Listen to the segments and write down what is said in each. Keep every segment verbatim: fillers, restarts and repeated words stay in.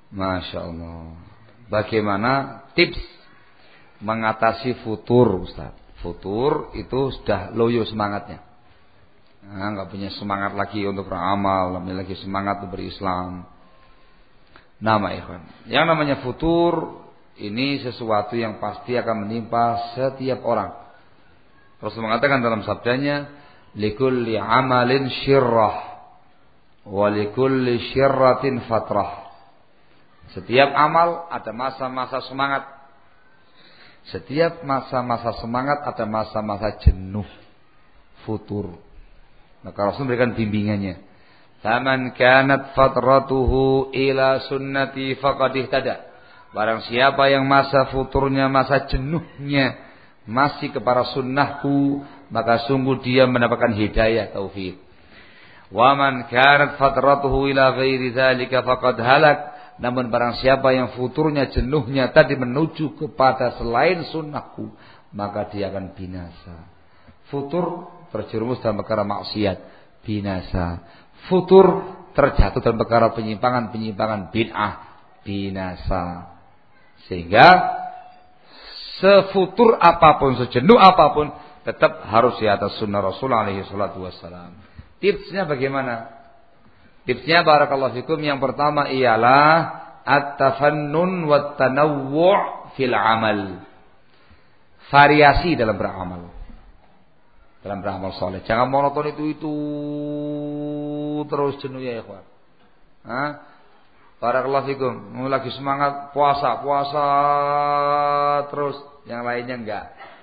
Masya Allah. Bagaimana tips mengatasi futur, Ustaz? Futur itu sudah loyo semangatnya. Nah, nggak punya semangat lagi untuk beramal, nggak punya lagi semangat untuk berislam. Nama ikhwan. Yang namanya futur ini sesuatu yang pasti akan menimpa setiap orang. Rasul mengatakan dalam sabdanya, likulli amalin syirrah wa likulli syirratin fatrah. Setiap amal ada masa-masa semangat. Setiap masa-masa semangat ada masa-masa jenuh, futur. Maka Rasul memberikan bimbingannya. Faman kanat fatratuhu ila sunnati faqad ihtada. Barang siapa yang masa futurnya, masa jenuhnya masih kepada sunnahku, maka sungguh dia mendapatkan hidayah taufik. Wa man kanat fatratuhu ila ghairi dzalika faqad halak. Namun barang siapa yang futurnya, jenuhnya tadi menuju kepada selain sunnahku, maka dia akan binasa. Futur terjerumus dalam perkara maksiat, binasa. Futur terjatuh dalam perkara penyimpangan-penyimpangan bid'ah, binasa. Sehingga sefutur apapun, sejenuh apapun, tetap harus di atas sunnah Rasul alaihi salatu wassalam. Tipsnya bagaimana? Tipsnya barakallahu fikum, yang pertama ialah at-tafannun wat tanawwu' fil amal. Variasi dalam beramal. Dalam beramal soleh. Jangan monoton itu-itu terus jenuh ya ikhwan. Hah? Barakallahu fikum. Lagi semangat puasa, puasa terus, yang lainnya enggak.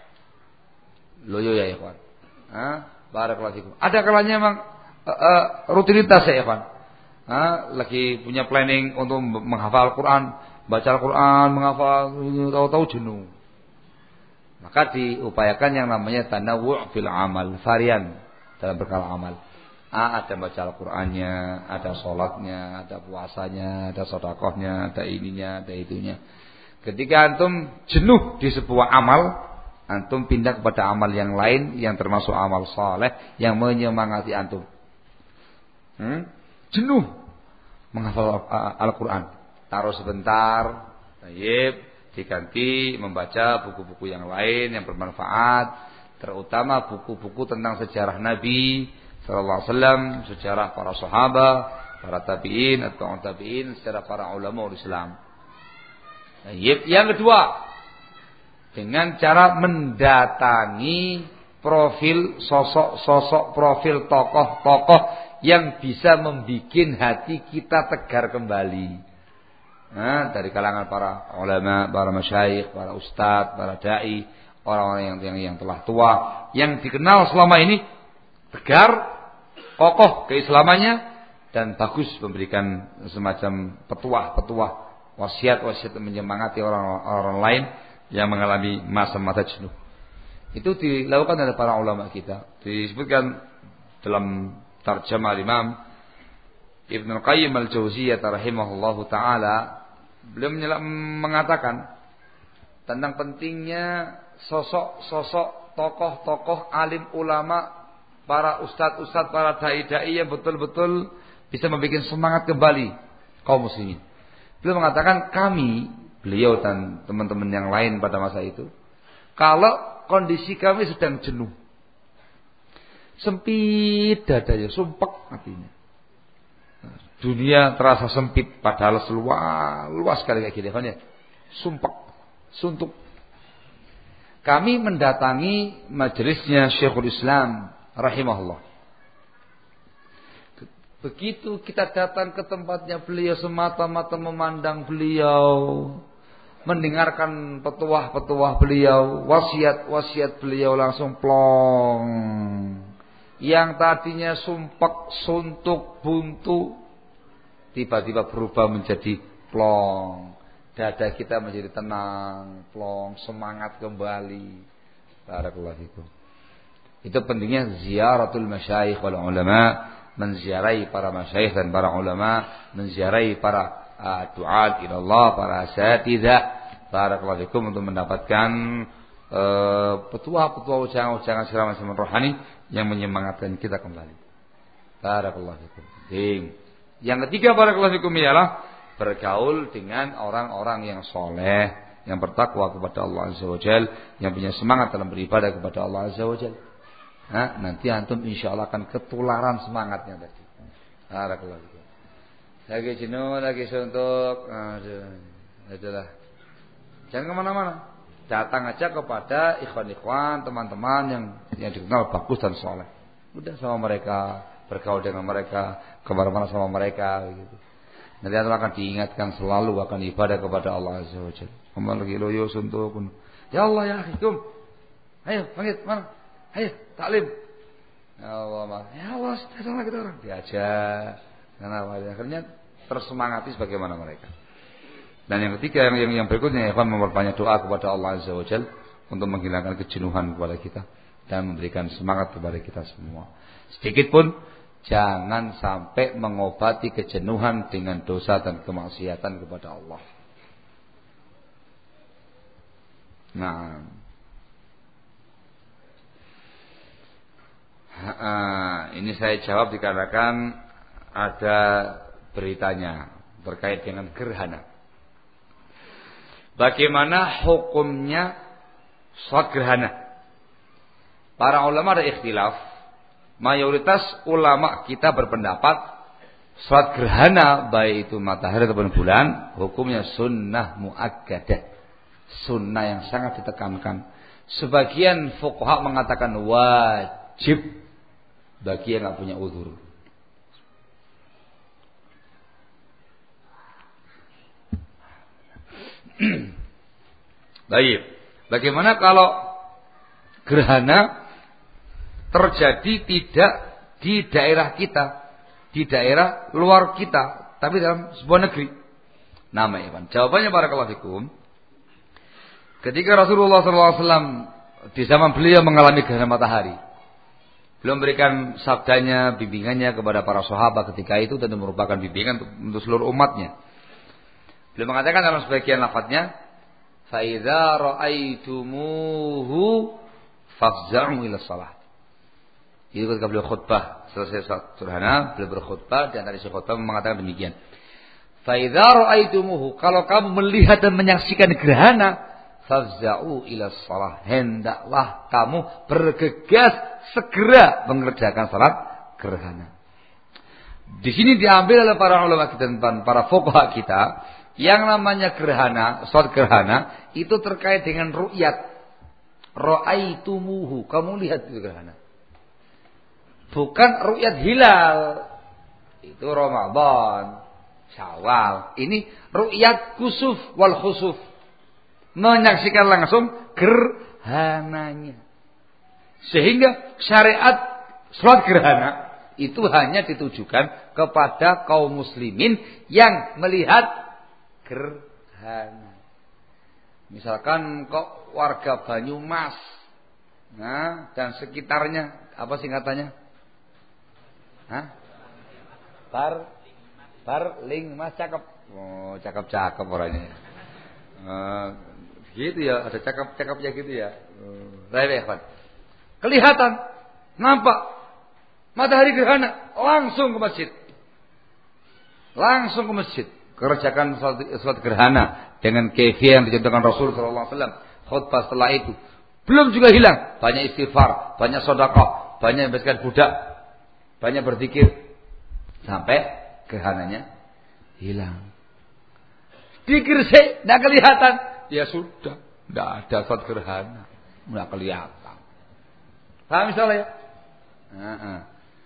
Loyo ya ikhwan. Hah? Barakallahu fikum. Ada kalanya memang uh, uh, rutinitas ya ikhwan. Hah? Lagi punya planning untuk menghafal Al-Qur'an, baca Al-Qur'an, menghafal, tahu-tahu jenuh. Maka diupayakan yang namanya tanawwu' fil amal, varian dalam perkara amal. Ah, ada baca Al-Qur'annya, ada sholatnya, ada puasanya, ada sedekahnya, ada ininya, ada itunya. Ketika antum jenuh di sebuah amal, antum pindah kepada amal yang lain yang termasuk amal saleh yang menyemangati antum. Hmm? Jenuh menghafal Al-Qur'an, taruh sebentar, tayyib, diganti membaca buku-buku yang lain yang bermanfaat, terutama buku-buku tentang sejarah Nabi sallallahu alaihi wasallam, sejarah para sahabat, para tabi'in atau tabi'in, sejarah para ulama Islam. Yang kedua, dengan cara mendatangi profil sosok-sosok, profil tokoh-tokoh yang bisa membikin hati kita tegar kembali. Nah, dari kalangan para ulama, para masyayikh, para ustadz, para dai, orang-orang yang, yang yang telah tua, yang dikenal selama ini tegar, kokoh keislamannya, dan bagus memberikan semacam petuah-petuah, wasiat-wasiat menyemangati orang-orang lain yang mengalami masa-masa jenuh. Itu dilakukan oleh para ulama kita. Disebutkan dalam tarjamah Imam Ibnu Qayyim al-Jauziyah rahimahullahu taala, beliau mengatakan tentang pentingnya sosok-sosok tokoh-tokoh alim ulama, para ustadz-ustadz, para dai-dai yang betul-betul bisa membuat semangat kembali kaum muslimin. Beliau mengatakan, kami, beliau dan teman-teman yang lain pada masa itu, kalau kondisi kami sedang jenuh, sempit dadanya, sumpek hatinya, dunia terasa sempit padahal seluas luas sekali kayak gini kan ya, sumpek, suntuk. Kami mendatangi majelisnya Syekhul Islam rahimahullah. Begitu kita datang ke tempatnya beliau, semata-mata memandang beliau, mendengarkan petuah-petuah beliau, wasiat-wasiat beliau, langsung plong. Yang tadinya sumpek, suntuk, buntu, tiba-tiba berubah menjadi plong. Dada kita menjadi tenang, plong, semangat kembali. Barakallahu fikum. Itu pentingnya ziyaratul masyayikh wal ulama, menziarahi para masyayikh dan para ulama, menziarahi para uh, duat ila Allah, para asatidzah. Barakallahu fikum, untuk mendapatkan uh, petuah-petuah, ujangan-ujangan ceramah-ceramah rohani yang menyemangatkan kita kembali. Barakallahu fikum. Yang ketiga barakallahu fikum ialah bergaul dengan orang-orang yang soleh, yang bertakwa kepada Allah Azza wa Jal, yang punya semangat dalam beribadah kepada Allah Azza wa Jal. Nah, nanti antum insya Allah akan ketularan semangatnya tadi. Barakallahu fikum. Lagi jenuh, lagi suntuk, aduh, adalah. Jangan kemana-mana. Datang aja kepada ikhwan-ikhwan, teman-teman yang yang dikenal bagus dan soleh. Udah sama mereka, bergaul dengan mereka, kemana-mana sama mereka, gitu. Nanti antum akan diingatkan selalu akan ibadah kepada Allah Azza wa Jalla. Kamu lagi loyo suntuk, ya Allah ya akhirkum, ayo panggil mana, ayo taklim. Ya Allah, ma. Ya Allah, datang lagi orang. Diajak. Karena akhirnya tersemangati sebagaimana mereka. Dan yang ketiga, yang yang, yang berikutnya, ikhwan memperbanyak doa kepada Allah Azza wa Jalla untuk menghilangkan kejenuhan kepada kita dan memberikan semangat kepada kita semua. Sedikit pun jangan sampai mengobati kejenuhan dengan dosa dan kemaksiatan kepada Allah. Nah, Uh, ini saya jawab dikarenakan ada beritanya terkait dengan gerhana. Bagaimana hukumnya sholat gerhana? Para ulama ada ikhtilaf. Mayoritas ulama kita berpendapat sholat gerhana baik itu matahari ataupun bulan hukumnya sunnah muakkadah, sunnah yang sangat ditekankan. Sebagian fuqaha mengatakan wajib bagi yang tidak punya uzur. Baik. Bagaimana kalau gerhana terjadi tidak di daerah kita, di daerah luar kita, tapi dalam sebuah negeri? Namanya, jawabannya barakallahu fikum. Ketika Rasulullah shallallahu alaihi wasallam di zaman beliau mengalami gerhana matahari, beliau memberikan sabdanya, bimbingannya kepada para sahabat ketika itu dan merupakan bimbingan untuk seluruh umatnya. Beliau mengatakan dalam sebagian lafadznya, fa idza ra'aitumuhu fafza'u ila shalah. Itu ketika beliau khutbah selesai salat gerhana, beliau berkhutbah dan dari khutbah mengatakan demikian. Fa idza ra'aitumuhu, kalau kamu melihat dan menyaksikan gerhana, fafza'u ila shalah, hendaklah kamu bergegas segera mengerjakan salat gerhana. Di sini diambil oleh para ulama kita dan para fuqaha kita, yang namanya gerhana, salat gerhana itu terkait dengan ru'yat. Ra'aitumuhu, kamu lihat itu gerhana. Bukan ru'yat hilal. Itu Ramadan, Syawal. Ini ru'yat kusuf wal khusuf. Menyaksikan langsung gerhananya. Sehingga syariat salat gerhana itu hanya ditujukan kepada kaum muslimin yang melihat gerhana. Misalkan kok warga Banyumas, nah dan sekitarnya, apa singkatannya? Hah? Bar, bar, ling, mas, cakep. Oh, cakep-cakep orangnya. Uh, gitu ya, ada cakep-cakepnya gitu ya. Baik, uh, kelihatan, nampak matahari gerhana, langsung ke masjid. Langsung ke masjid. Kerjakan salat gerhana dengan kefiyah yang dicontohkan Rasul sallallahu alaihi wasallam. Khutbah setelah itu belum juga hilang. Banyak istighfar, banyak sedekah, banyak membebaskan budak, banyak berzikir sampai gerhananya hilang. Dikir sih, tidak kelihatan. Ya sudah, tidak ada salat gerhana, tidak kelihatan. Paham misalnya ya? Nah,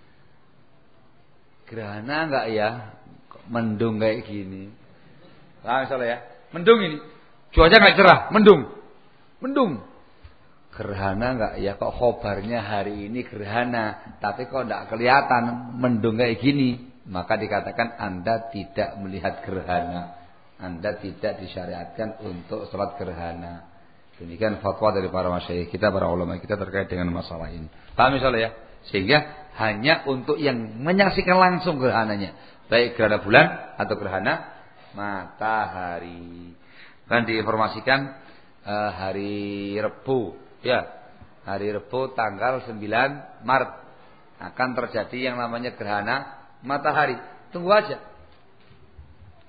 gerhana enggak ya? Mendung kayak gini. Paham misalnya ya? Mendung ini. Cuaca enggak cerah, mendung. Mendung. Gerhana enggak ya? Kok khobarnya hari ini gerhana, tapi kok enggak kelihatan mendung kayak gini? Maka dikatakan Anda tidak melihat gerhana. Anda tidak disyariatkan untuk salat gerhana. Demikian fatwa dari para masyayikh kita, para ulama kita terkait dengan masalah ini. Paham misalnya ya? Sehingga hanya untuk yang menyaksikan langsung gerhananya, baik gerhana bulan atau gerhana matahari. Kan diinformasikan uh, hari Rebu, ya, hari Rebu tanggal sembilan Maret akan terjadi yang namanya gerhana matahari. Tunggu aja.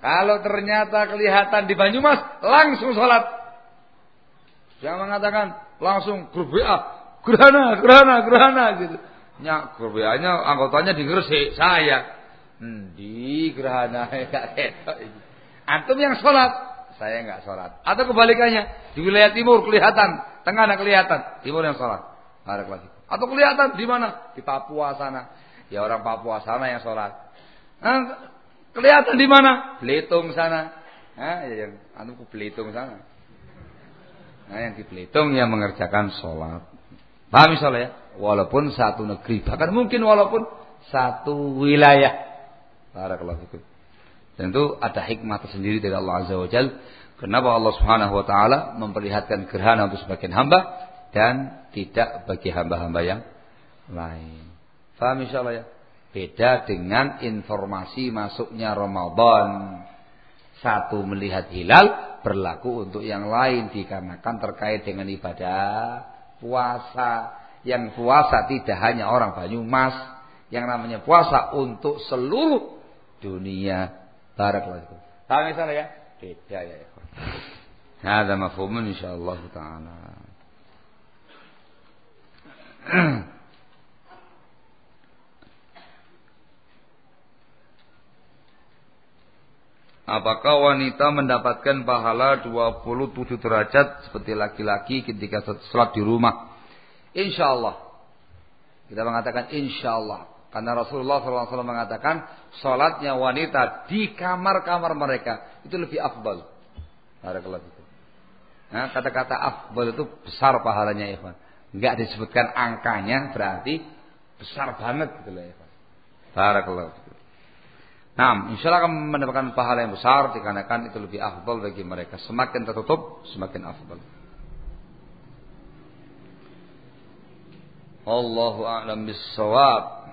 Kalau ternyata kelihatan di Banyumas, langsung sholat. Jangan mengatakan langsung grup W A, gerhana, gerhana, gerhana gitu. Nyak grup W A-nya anggotanya di Gresik, saya. Hmm, di gerhana enggak ketok. Antum yang sholat, saya enggak sholat. Atau kebalikannya, di wilayah timur kelihatan, tengah enggak kelihatan, timur yang sholat. Barakallahu. Atau kelihatan di mana? Di Papua sana. Ya orang Papua sana yang sholat. Nah, kelihatan di mana? Belitung sana. Nah, ya yang anu ke Belitung sana. Nah, yang di Belitung yang mengerjakan sholat. Paham misalnya ya? Walaupun satu negeri, bahkan mungkin walaupun satu wilayah. Barakallahu fikum. Tentu ada hikmah tersendiri dari Allah Azza wa Jalla. Kenapa Allah Subhanahu wa taala memperlihatkan gerhana untuk sebagian hamba dan tidak bagi hamba-hamba yang lain. Paham insyaallah ya? Beda dengan informasi masuknya Ramadan. Satu melihat hilal berlaku untuk yang lain dikarenakan terkait dengan ibadah puasa. Yang puasa tidak hanya orang Banyumas, yang namanya puasa untuk seluruh dunia. Barakallahu. Paham insyaallah ya? Beda ya. Hadza mafhumun insyaallah taala. Apakah wanita mendapatkan pahala dua puluh tujuh derajat seperti laki-laki ketika sholat di rumah? Insyaallah. Kita mengatakan insyaallah. Karena Rasulullah shallallahu alaihi wasallam mengatakan sholatnya wanita di kamar-kamar mereka itu lebih afdal. Barakallahu fikum. Nah, kata-kata afdal itu besar pahalanya, ikhwan. Enggak disebutkan angkanya, berarti besar banget gitu loh, ikhwan. Barakallahu fikum. Nah, insyaallah akan mendapatkan pahala yang besar dikarenakan itu lebih afdal bagi mereka. Semakin tertutup, semakin afdal. Allahu a'lam bis-shawab.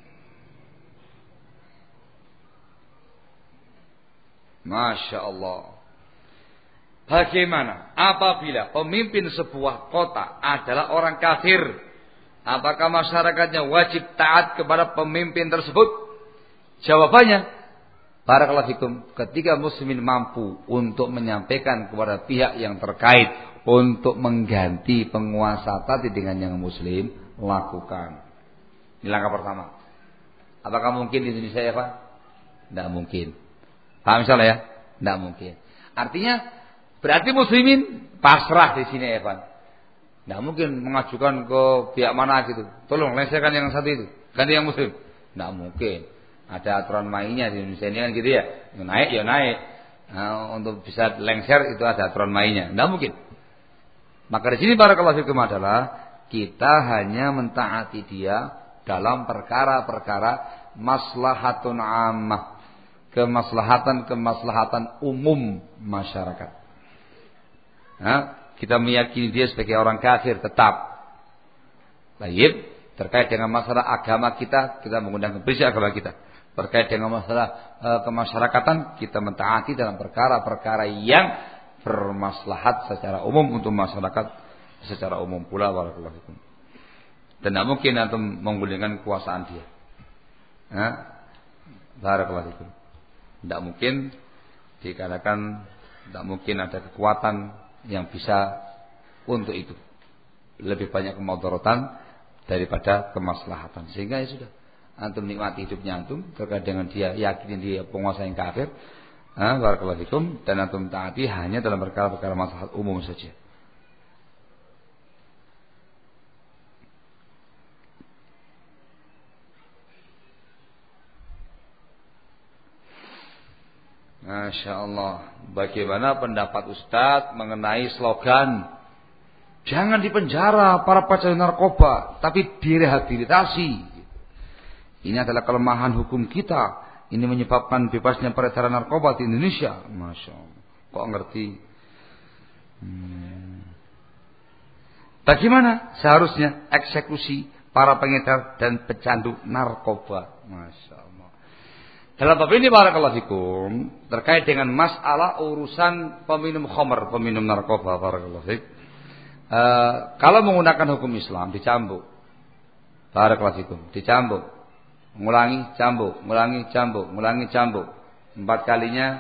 Masya Allah. Bagaimana apabila pemimpin sebuah kota adalah orang kafir? Apakah masyarakatnya wajib taat kepada pemimpin tersebut? Jawabannya, barakallahu fikum, ketika muslimin mampu untuk menyampaikan kepada pihak yang terkait untuk mengganti penguasa tadi dengan yang muslim, lakukan. Ini langkah pertama. Apakah mungkin di Indonesia ya Pak? Tidak mungkin. Paham misalnya ya? Tidak mungkin. Artinya berarti muslimin pasrah di sini ya Pak. Tidak mungkin mengajukan ke pihak mana gitu. Tolong lengsarkan yang satu itu, ganti yang muslim. Tidak mungkin. Ada aturan mainnya di Indonesia ini kan gitu ya. Yang naik ya naik. Nah, untuk bisa lengser itu ada aturan mainnya. Tidak mungkin. Maka di sini barakallahu fikum adalah kita hanya mentaati dia dalam perkara-perkara maslahatun ammah. Kemaslahatan-kemaslahatan umum masyarakat. Nah, kita meyakini dia sebagai orang kafir tetap. Baik, terkait dengan masalah agama kita, kita menggunakan prinsip agama kita. Terkait dengan masalah e, kemasyarakatan, kita mentaati dalam perkara-perkara yang bermaslahat secara umum untuk masyarakat secara umum pula. Barakallahu fikum. Dan tidak mungkin antum menggunakan kekuasaan dia. Nah, barakallahu fikum. Tidak mungkin dikarenakan tidak mungkin ada kekuatan yang bisa untuk itu. Lebih banyak kemudaratan daripada kemaslahatan. Sehingga ya sudah, antum nikmati hidupnya antum terkait dengan dia yakinin dia penguasa yang kafir. Nah, barakallahu fikum, dan antum taati hanya dalam perkara-perkara maslahat umum saja. Masya Allah. Bagaimana pendapat Ustadz mengenai slogan jangan dipenjara para pecandu narkoba, tapi direhabilitasi. Ini adalah kelemahan hukum kita. Ini menyebabkan bebasnya peredaran narkoba di Indonesia. Masya Allah. Kok ngerti? Hmm. Bagaimana seharusnya eksekusi para pengedar dan pecandu narkoba? Masya Allah. Dalam bab ini barakallahu fikum, terkait dengan masalah urusan peminum khamr, peminum narkoba, barakallahu fikum. E, kalau menggunakan hukum Islam dicambuk. Barakallahu fikum, dicambuk. Mengulangi cambuk, mengulangi cambuk, mengulangi cambuk. Empat kalinya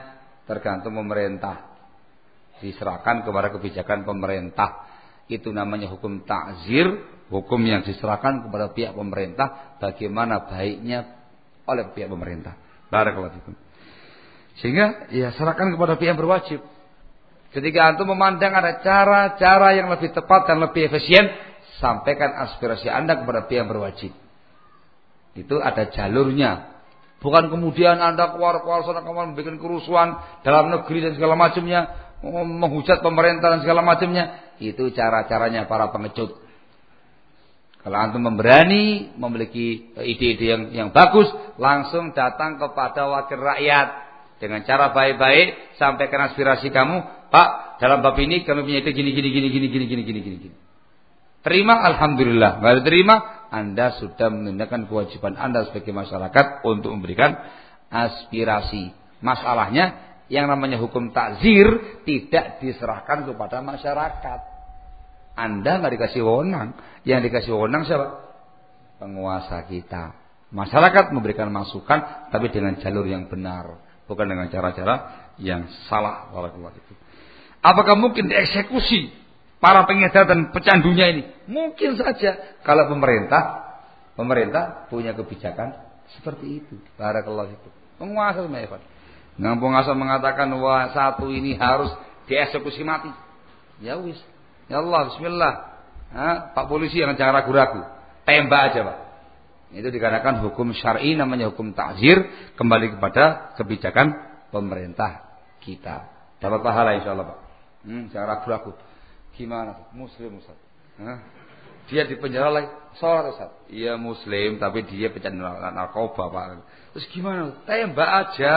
tergantung pemerintah. Diserahkan kepada kebijakan pemerintah. Itu namanya hukum ta'zir, hukum yang diserahkan kepada pihak pemerintah, bagaimana baiknya oleh pihak pemerintah. Barakallahu fikum. Sehingga ya serahkan kepada pihak yang berwajib. Ketika antum memandang ada cara-cara yang lebih tepat dan lebih efisien, sampaikan aspirasi Anda kepada pihak yang berwajib. Itu ada jalurnya. Bukan kemudian Anda keluar-keluar sana kemana membuat kerusuhan dalam negeri dan segala macamnya, menghujat pemerintah dan segala macamnya. Itu cara-caranya para pengecut. Kalau antum memberani, memiliki ide-ide yang yang bagus, langsung datang kepada wakil rakyat dengan cara baik-baik, sampaikan aspirasi kamu, Pak, dalam bab ini kami punya ide gini gini gini gini gini gini gini gini. Terima, alhamdulillah. Enggak diterima, Anda sudah menunaikan kewajiban Anda sebagai masyarakat untuk memberikan aspirasi. Masalahnya yang namanya hukum takzir tidak diserahkan kepada masyarakat. Anda enggak dikasih wewenang, yang dikasih wewenang siapa? Penguasa kita. Masyarakat memberikan masukan tapi dengan jalur yang benar, bukan dengan cara-cara yang salah. Apakah mungkin dieksekusi para pengedar dan pecandunya ini? Mungkin saja kalau pemerintah pemerintah punya kebijakan seperti itu. Barakallahu fikum. Penguasa semuanya. Nah, penguasa mengatakan wah satu ini harus dieksekusi mati. Ya wis. Ya Allah, bismillah. Ha, Pak polisi yang jangan ragu-ragu. Tembak aja, Pak. Itu dikarenakan hukum syar'i namanya hukum takzir, kembali kepada kebijakan pemerintah kita. Dapat pahala insyaallah, Pak. Hmm, jangan ragu-ragu. Gimana? Muslim, Ustaz. Hah? Dia di penjara lagi, sholat, Ustaz. Iya muslim, tapi dia pecandu narkoba, Pak. Terus gimana? Tembak aja.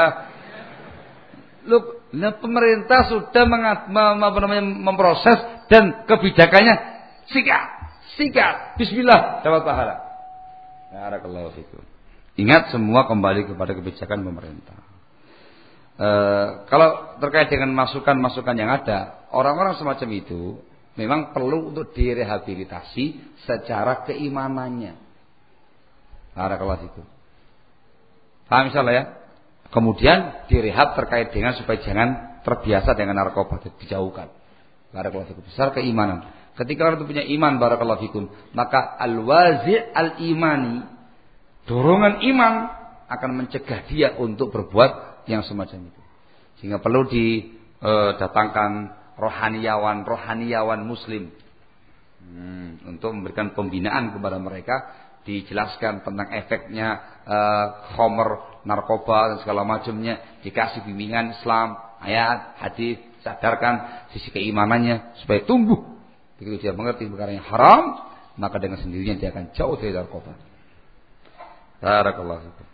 Loh, nah pemerintah sudah mengat, mem, apa namanya, memproses dan kebijakannya sikat, sikat. Bismillah, dapat pahala. Barakallahu fikum. Ingat semua kembali kepada kebijakan pemerintah. E, kalau terkait dengan masukan-masukan yang ada, orang-orang semacam itu memang perlu untuk direhabilitasi secara keimanannya. Barakallahu fikum. Paham insyaallah ya? Kemudian direhab terkait dengan supaya jangan terbiasa dengan narkoba, dijauhkan. Barakallahu fikum. Secara keimanan. Ketika orang itu punya iman, barakallahu fikum, maka al-wazi' al-imani, dorongan iman akan mencegah dia untuk berbuat yang semacam itu. Sehingga perlu didatangkan rohaniawan-rohaniawan muslim hmm, untuk memberikan pembinaan kepada mereka, dijelaskan tentang efeknya uh, khamr, narkoba dan segala macamnya, dikasih bimbingan Islam, ayat, hadis, sadarkan sisi keimanannya supaya tumbuh. Begitu dia mengerti perkara yang haram, maka dengan sendirinya dia akan jauh dari narkoba. Barakallahu fikum.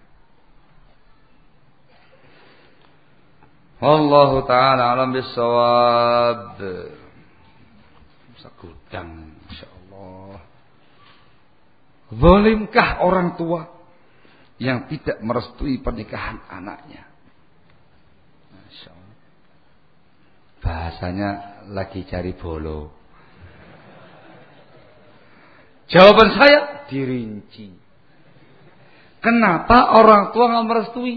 Wallahu ta'ala alam bis-shawab. Sagudang insyaallah. Zalimkah orang tua yang tidak merestui pernikahan anaknya? Masyaallah. Bahasanya lagi cari bolo. Jawaban saya dirinci. Kenapa orang tua nggak merestui?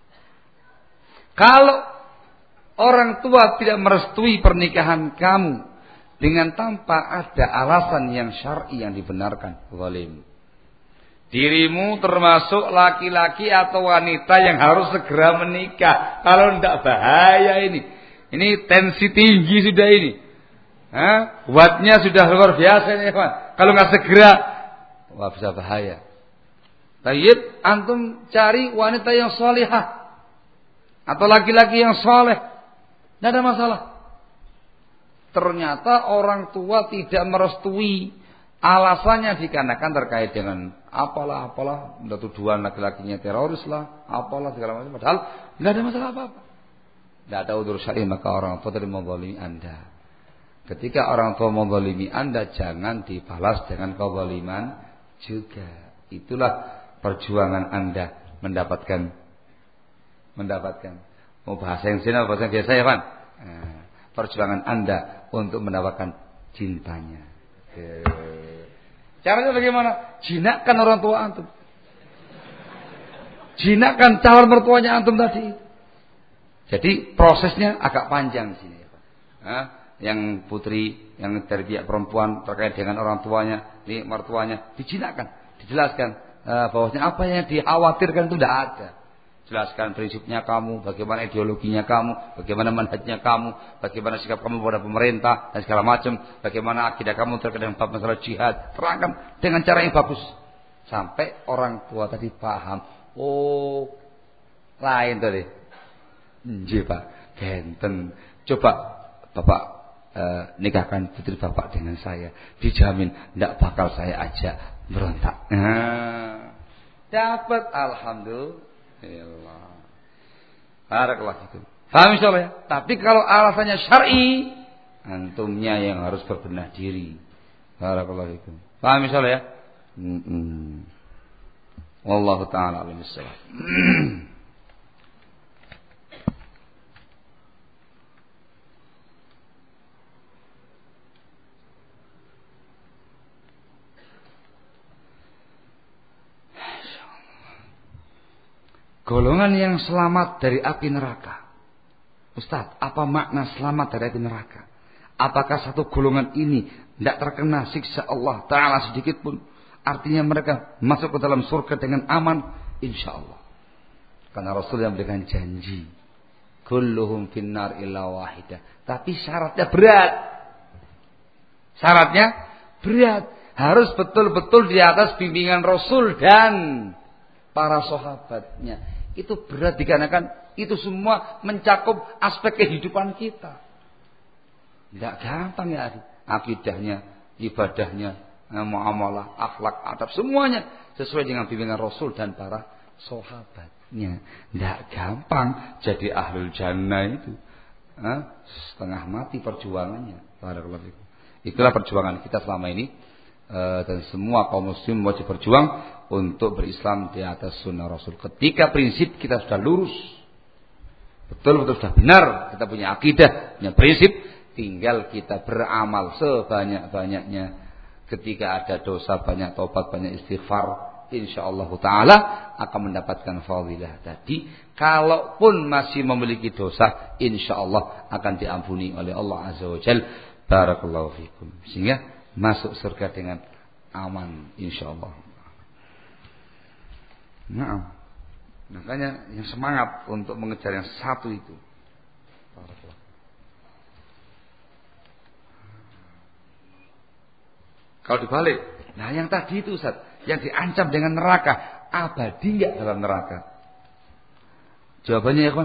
Kalau orang tua tidak merestui pernikahan kamu dengan tanpa ada alasan yang syar'i yang dibenarkan, zalim. Dirimu termasuk laki-laki atau wanita yang harus segera menikah. Kalau tidak bahaya ini. Ini tensi tinggi sudah ini. Hah? Wattnya sudah luar biasa ini, kawan. Kalau nggak segera, wah bisa bahaya. Tayyib, antum cari wanita yang salihah atau laki-laki yang saleh, tidak ada masalah. Ternyata orang tua tidak merestui, alasannya dikarenakan terkait dengan apalah apalah, tuduhan laki-lakinya teroris lah, apalah segala macam. Padahal tidak ada masalah apa-apa. Tidak ada udzur syar'i, maka orang tua tidak menzalimi Anda. Ketika orang tua menzalimi Anda, jangan dibalas dengan kezaliman juga. Itulah perjuangan Anda mendapatkan mendapatkan mau bahasa yang sini bahasa yang biasa ya, Pak. Nah, perjuangan Anda untuk mendapatkan cintanya. Caranya bagaimana? Jinakkan orang tua antum. Jinakkan calon mertuanya antum tadi. Jadi prosesnya agak panjang sini. Nah, yang putri, yang dari pihak perempuan terkait dengan orang tuanya, ini mertuanya, dijinakkan, dijelaskan uh, bahwasanya apa yang dikhawatirkan itu tidak ada. Jelaskan prinsipnya kamu, bagaimana ideologinya kamu, bagaimana manhajnya kamu, bagaimana sikap kamu pada pemerintah dan segala macam, bagaimana akidah kamu terkait dengan bab masalah jihad. Terangkan dengan cara yang bagus sampai orang tua tadi paham. Oh, lain tadi. Nggih, Pak. Genten. Coba Bapak eh, nikahkan putri Bapak dengan saya. Dijamin tidak bakal saya ajak berontak. Nah, dapat alhamdulillah. Barakallahu fikum. Paham insyaallah ya? Tapi kalau alasannya syar'i, antumnya yang harus berbenah diri. Barakallahu fikum. Paham insyaallah ya? Mm-mm. Wallahu taala alim bissawab. Golongan yang selamat dari api neraka. Ustaz, apa makna selamat dari api neraka? Apakah satu golongan ini tidak terkena siksa Allah Ta'ala sedikit pun? Artinya mereka masuk ke dalam surga dengan aman? Insya Allah. Karena Rasul yang memberikan janji. Kulluhum finnar illa wahidah. Tapi syaratnya berat. Syaratnya berat. Harus betul-betul di atas bimbingan Rasul dan para sahabatnya. Itu berat dikarenakan itu semua mencakup aspek kehidupan kita. Tidak gampang ya, akidahnya, ibadahnya, muamalah, akhlak, adab, semuanya sesuai dengan bimbingan Rasul dan para sahabatnya. Tidak gampang jadi ahlul jannah itu. Hah? Setengah mati perjuangannya. Barakallahu fikum. Itulah perjuangan kita selama ini. Dan semua kaum muslim wajib berjuang untuk berislam di atas sunnah Rasul. Ketika prinsip kita sudah lurus, betul-betul sudah benar, kita punya akidah, punya prinsip, tinggal kita beramal sebanyak-banyaknya. Ketika ada dosa, banyak taubat, banyak istighfar, insyaallah taala akan mendapatkan fadilah tadi. Kalaupun masih memiliki dosa, insyaallah akan diampuni oleh Allah Azza wa Jalla. Barakallahu fikum. Sehingga masuk surga dengan aman insyaallah. Nah, makanya yang semangat untuk mengejar yang satu itu. Kalau dibalik, nah yang tadi itu Ustaz, yang diancam dengan neraka, abadi enggak dalam neraka? Jawabannya ya, kawan.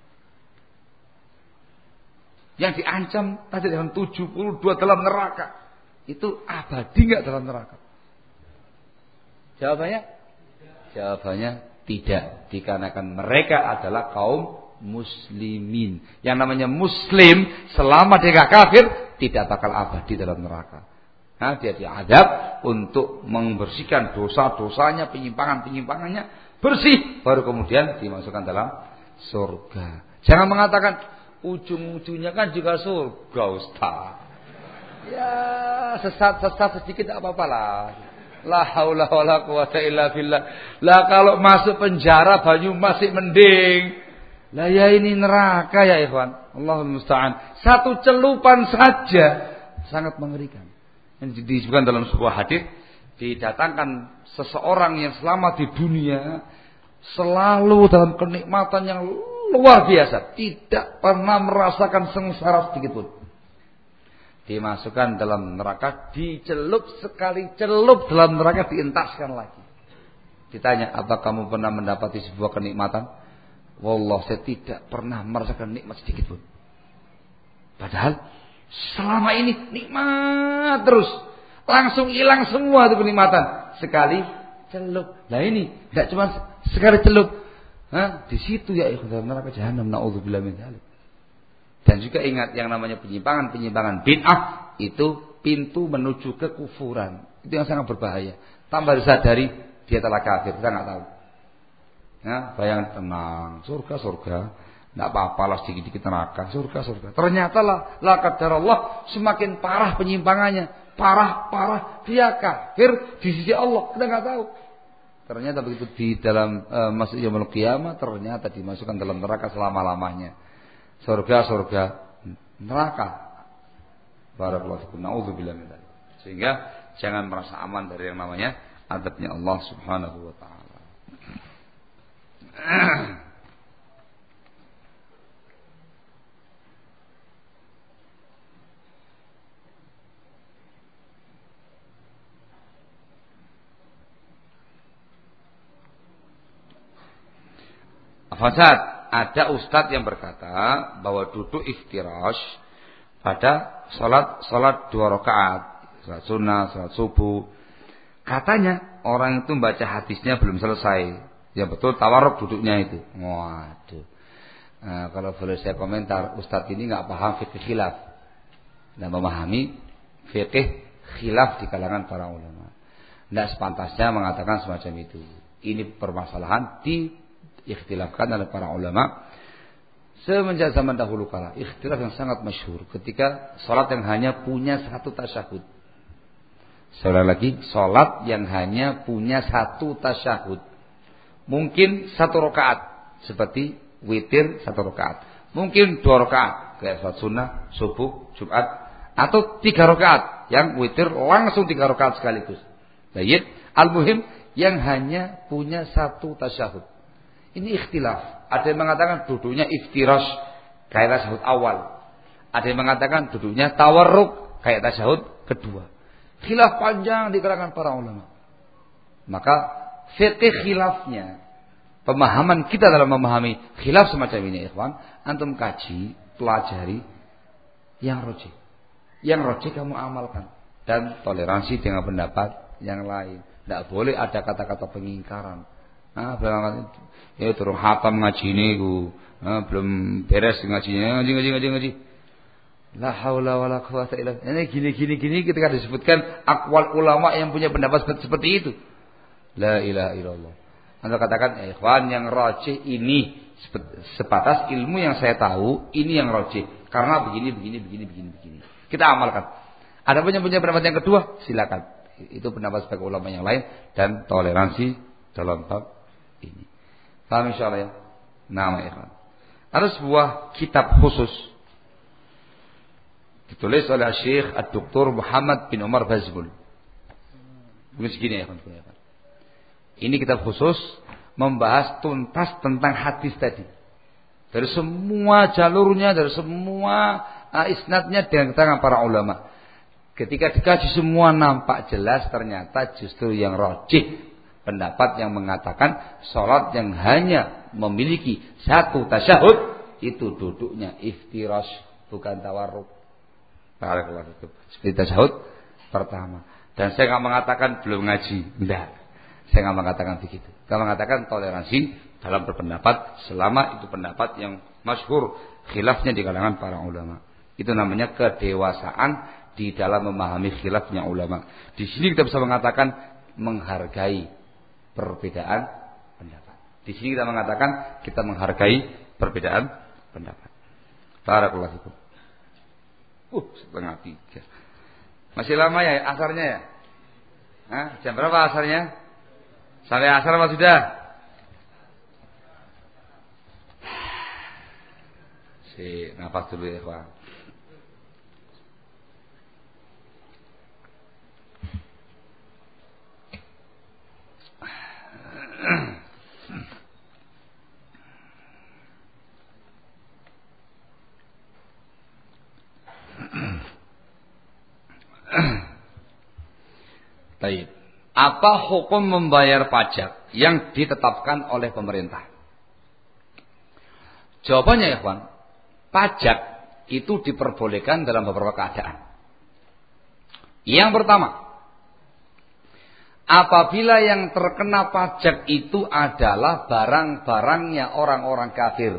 Yang diancam tadi dengan tujuh puluh dua dalam neraka. Itu abadi enggak dalam neraka? Jawabannya? Jawabannya tidak. Dikarenakan mereka adalah kaum muslimin. Yang namanya muslim selama dia kafir tidak bakal abadi dalam neraka. Nah, dia diadab untuk membersihkan dosa-dosanya, penyimpangan-penyimpangannya bersih, baru kemudian dimasukkan dalam surga. Jangan mengatakan ujung-ujungnya kan juga surga, Ustaz. Ya, sesat-sesat sedikit tidak apa-apa lah. La haula wala quwata illa billah. Lah kalau masuk penjara banyu masih mending. Lah ya ini neraka ya ikhwan. Allahul musta'an. Satu celupan saja sangat mengerikan. Yang disebutkan dalam sebuah hadis, didatangkan seseorang yang selamat di dunia selalu dalam kenikmatan yang luar biasa, tidak pernah merasakan sengsara sedikit pun. Dimasukkan dalam neraka, dicelup sekali celup dalam neraka, dientaskan lagi. Ditanya, apa kamu pernah mendapati sebuah kenikmatan? Wallah, saya tidak pernah merasakan nikmat sedikit pun. Padahal selama ini nikmat terus, langsung hilang semua itu kenikmatan. Sekali celup. Nah ini tidak cuma sekali celup. Hah? Di situ ya ikhwan neraka jahanam, naudzubillah min dzalik. Dan juga ingat yang namanya penyimpangan-penyimpangan bid'ah itu pintu menuju kekufuran. Itu yang sangat berbahaya. Tambah disadari dia telah kafir, kita nggak tahu. Ya, bayang tenang, surga surga, nggak apa-apa lah sedikit-sedikit neraka, surga surga. Ternyata lah, la qadarallah, semakin parah penyimpangannya, parah parah dia kafir di sisi Allah, kita nggak tahu. Ternyata begitu di dalam uh, masuk yaumul qiyamah, ternyata dimasukkan dalam neraka selama-lamanya. surga-surga neraka. Barakallahu fikum. Nauzubillah min dzalik. Sehingga jangan merasa aman dari yang namanya azabnya Allah Subhanahu wa taala. Fasad, ada ustadz yang berkata bahwa duduk iftirash pada salat salat dua rakaat, salat sunnah, salat subuh. Katanya orang itu baca hadisnya belum selesai. Yang betul tawarruk duduknya itu. Waduh. Nah, kalau boleh saya komentar, ustadz ini nggak paham fikih khilaf dan memahami fikih khilaf di kalangan para ulama. Tidak sepantasnya mengatakan semacam itu. Ini permasalahan di ikhtilafkan oleh para ulama semenjak zaman dahulu kala. Ikhtilaf yang sangat masyhur ketika salat yang hanya punya satu tasyahud. Sekali lagi, salat yang hanya punya satu tasyahud. Mungkin satu rakaat seperti witir satu rakaat. Mungkin dua rakaat kayak salat sunnah, subuh, Jumat, atau tiga rakaat yang witir langsung tiga rakaat sekaligus. Baik, al-muhim yang hanya punya satu tasyahud. Ini ikhtilaf. Ada yang mengatakan duduknya iftirash kayak tasyahud awal. Ada yang mengatakan duduknya tawarruk kayak tasyahud kedua. Khilaf panjang di kalangan para ulama. Maka fikih khilafnya, pemahaman kita dalam memahami khilaf semacam ini, ikhwan, antum kaji, pelajari yang rajih. Yang rajih kamu amalkan dan toleransi dengan pendapat yang lain. Tidak boleh ada kata-kata pengingkaran. Nah, belakang ya turun hatam ngaji ini ku, nah, belum beres ngajinya, ngaji ngaji ngaji ngaji. La haula wala quwata illa billah. Ini gini gini gini ketika disebutkan aqwal ulama yang punya pendapat seperti itu. La ilaha illallah. Anda katakan, eh, ikhwan, yang rajih ini sebatas ilmu yang saya tahu, ini yang rajih karena begini begini begini begini begini. Kita amalkan. Ada punya punya pendapat yang kedua, silakan. Itu pendapat sebagai ulama yang lain dan toleransi dalam bab ini. Paham insyaallah ya? Nama ikhwan. Ada sebuah kitab khusus ditulis oleh Syekh Ad-Doktor Muhammad bin Umar Bazmul. Bukan segini ya, ikhwan. Ini kitab khusus membahas tuntas tentang hadis tadi. Dari semua jalurnya, dari semua isnadnya dengan keterangan para ulama. Ketika dikaji semua nampak jelas ternyata justru yang rajih pendapat yang mengatakan salat yang hanya memiliki satu tasyahud itu duduknya iftirash bukan tawarruk. Seperti tasyahud pertama. Dan saya nggak mengatakan belum ngaji, enggak. Saya nggak mengatakan begitu. Saya mengatakan toleransi dalam berpendapat selama itu pendapat yang masyhur khilafnya di kalangan para ulama. Itu namanya kedewasaan di dalam memahami khilafnya ulama. Di sini kita bisa mengatakan menghargai perbedaan pendapat. Di sini kita mengatakan kita menghargai perbedaan pendapat. Barakallahu fikum. Uh, setengah tiga. Masih lama ya asarnya ya? Hah? Jam berapa asarnya? Sampai asar apa sudah? Si nafas dulu ya, Pak. Baik. Apa hukum membayar pajak yang ditetapkan oleh pemerintah? Jawabannya ya kawan, pajak itu diperbolehkan dalam beberapa keadaan. Yang pertama, apabila yang terkena pajak itu adalah barang-barangnya orang-orang kafir.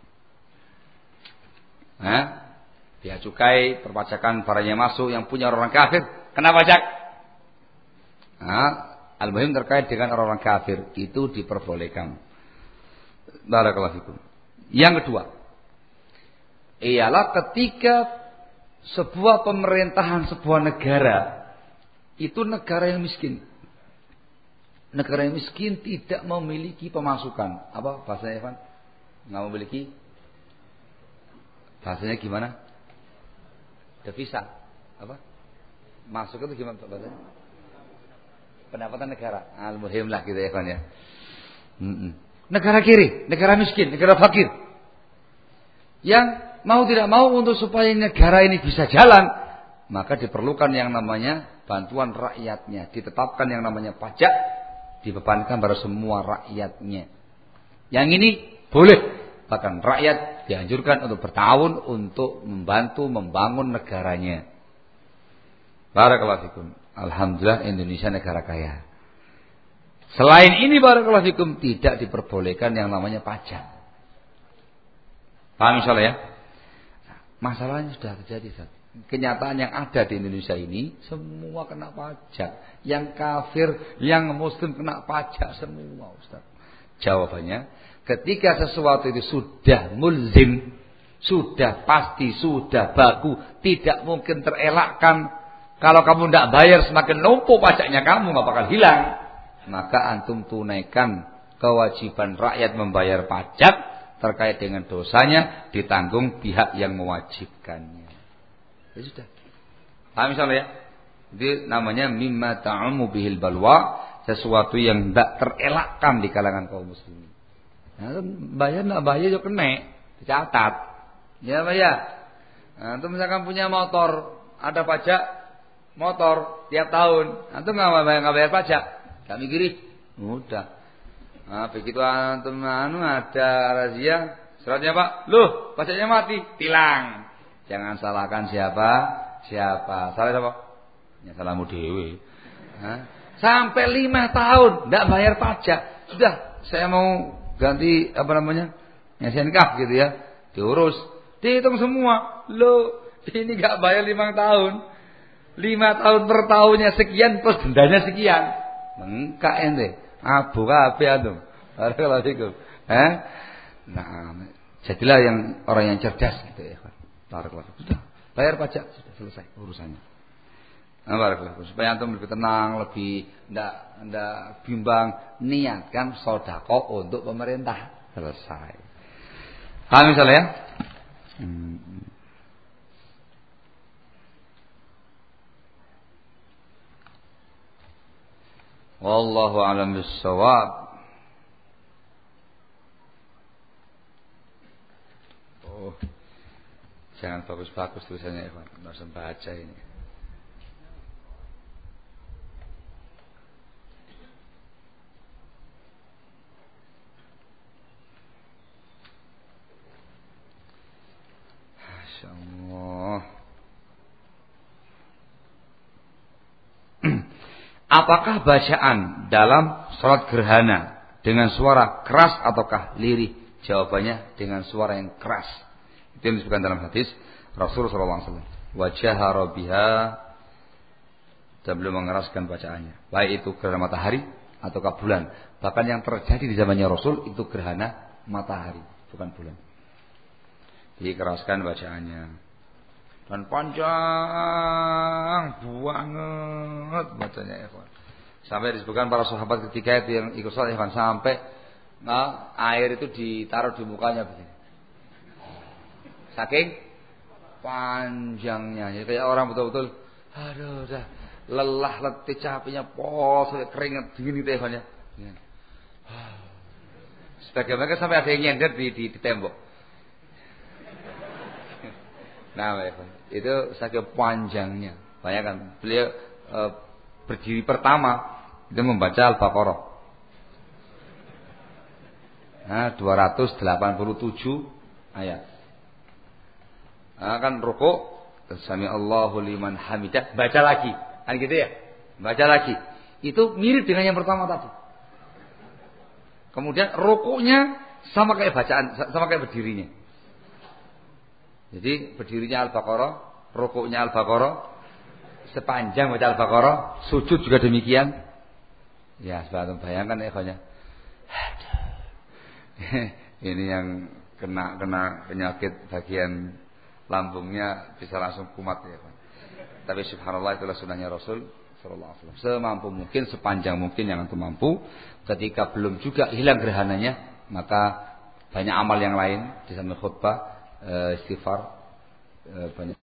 Nah, biaya cukai, perpajakan barangnya masuk yang punya orang kafir, kena pajak. Nah, al-muhim terkait dengan orang-orang kafir itu diperbolehkan. Barakallahu fikum. Yang kedua, ialah ketika sebuah pemerintahan sebuah negara itu negara yang miskin. Negara yang miskin tidak memiliki pemasukan. Apa bahasanya, Evan? Nggak memiliki Bahasanya gimana? Devisa. Apa? Masuk itu gimana bahasanya? Pendapatan negara. Al-muhim lah gitu ya kan ya. Mm-mm. Negara kiri, negara miskin, negara fakir. Yang mau tidak mau untuk supaya negara ini bisa jalan, maka diperlukan yang namanya bantuan rakyatnya. Ditetapkan yang namanya pajak, dibebankan pada semua rakyatnya. Yang ini boleh, bahkan rakyat dianjurkan untuk bertahun untuk membantu membangun negaranya. Barakallahu fikum. Alhamdulillah Indonesia negara kaya. Selain ini barakallahu fikum tidak diperbolehkan yang namanya pajak. Paham insyaallah ya? Masalahnya sudah terjadi, Ustaz. Kenyataan yang ada di Indonesia ini semua kena pajak. Yang kafir, yang muslim kena pajak semua, Ustaz. Jawabannya, ketika sesuatu itu sudah mulzim, sudah pasti, sudah baku, tidak mungkin terelakkan. Kalau kamu tidak bayar semakin numpuk pajaknya kamu nggak bakal hilang. Maka antum tunaikan kewajiban rakyat membayar pajak terkait dengan dosanya ditanggung pihak yang mewajibkannya. Ya sudah. Paham misalnya ya? Itu namanya mimma ta'ammu bihil balwa, sesuatu yang tidak terelakkan di kalangan kaum muslimin. Nah, bayar enggak bayar yo kena, dicatat. Ya, Pak ya. Nah, antum misalkan punya motor, ada pajak motor tiap tahun, antum enggak bayar, enggak bayar pajak. Enggak mikirin. Udah. Nah, begitu antum anu ada razia, suratnya Pak, loh, pajaknya mati, tilang. Jangan salahkan siapa? Siapa? Salah siapa? Ya salahmu dewe. Nah, sampai lima tahun enggak bayar pajak. Sudah, saya mau ganti apa namanya? S N K gitu ya. Diurus, dihitung semua. Loh, ini enggak bayar lima tahun. lima tahun per tahunnya sekian plus dendanya sekian. Mengka ente. Abu kabeh antum. Barakallahu fikum. Eh? Nah, jadilah yang orang yang cerdas gitu ya. Barakallahu. Sudah, bayar pajak sudah selesai urusannya. Nah, barakallahu. Supaya antum lebih tenang, lebih ndak ndak bimbang, niatkan sedekah untuk pemerintah. Selesai. Paham misalnya ya? Hmm. Wallahu a'lam bissawab. Oh. Jangan bagus-bagus tulisannya, Ikhwan. Enggak usah baca ini. Masyaallah. Apakah bacaan dalam salat gerhana dengan suara keras ataukah lirih? Jawabannya dengan suara yang keras. Itu yang disebutkan dalam hadis Rasulullah sallallahu alaihi wasallam. Wa jahara biha, dan belum mengeraskan bacaannya. Baik itu gerhana matahari ataukah bulan. Bahkan yang terjadi di zamannya Rasul itu gerhana matahari, bukan bulan. Dikeraskan bacaannya. Dan panjang banget bacanya ya kawan. Sampai disebutkan para sahabat ketika itu yang ikut salat ya kawan, sampai nah, air itu ditaruh di mukanya begini. Saking panjangnya. Jadi kayak orang betul-betul aduh udah lelah, letih, capeknya, pol, keringat dingin gitu ya kawan ya. Sebagian mereka sampai ada yang nyender di, di, di tembok. Nah, itu saking panjangnya. Bayangkan beliau e, berdiri pertama itu membaca Al-Baqarah. Nah, dua ratus delapan puluh tujuh ayat. Nah, kan rukuk, Sami Allahu liman hamidah, baca lagi. Kan gitu ya? Baca lagi. Itu mirip dengan yang pertama tadi. Kemudian rukuknya sama kayak bacaan, sama kayak berdirinya. Jadi berdirinya Al-Baqarah, rukuknya Al-Baqarah, sepanjang baca Al-Baqarah, sujud juga demikian. Ya, sebab bayangkan ya ikhwanya. Ini yang kena kena penyakit bagian lambungnya bisa langsung kumat ya, Pak. Tapi subhanallah itulah sunahnya Rasul sallallahu alaihi wasallam. Semampu mungkin, sepanjang mungkin yang antum mampu. Ketika belum juga hilang gerhananya, maka banyak amal yang lain di samping khutbah uh, istighfar uh, banyak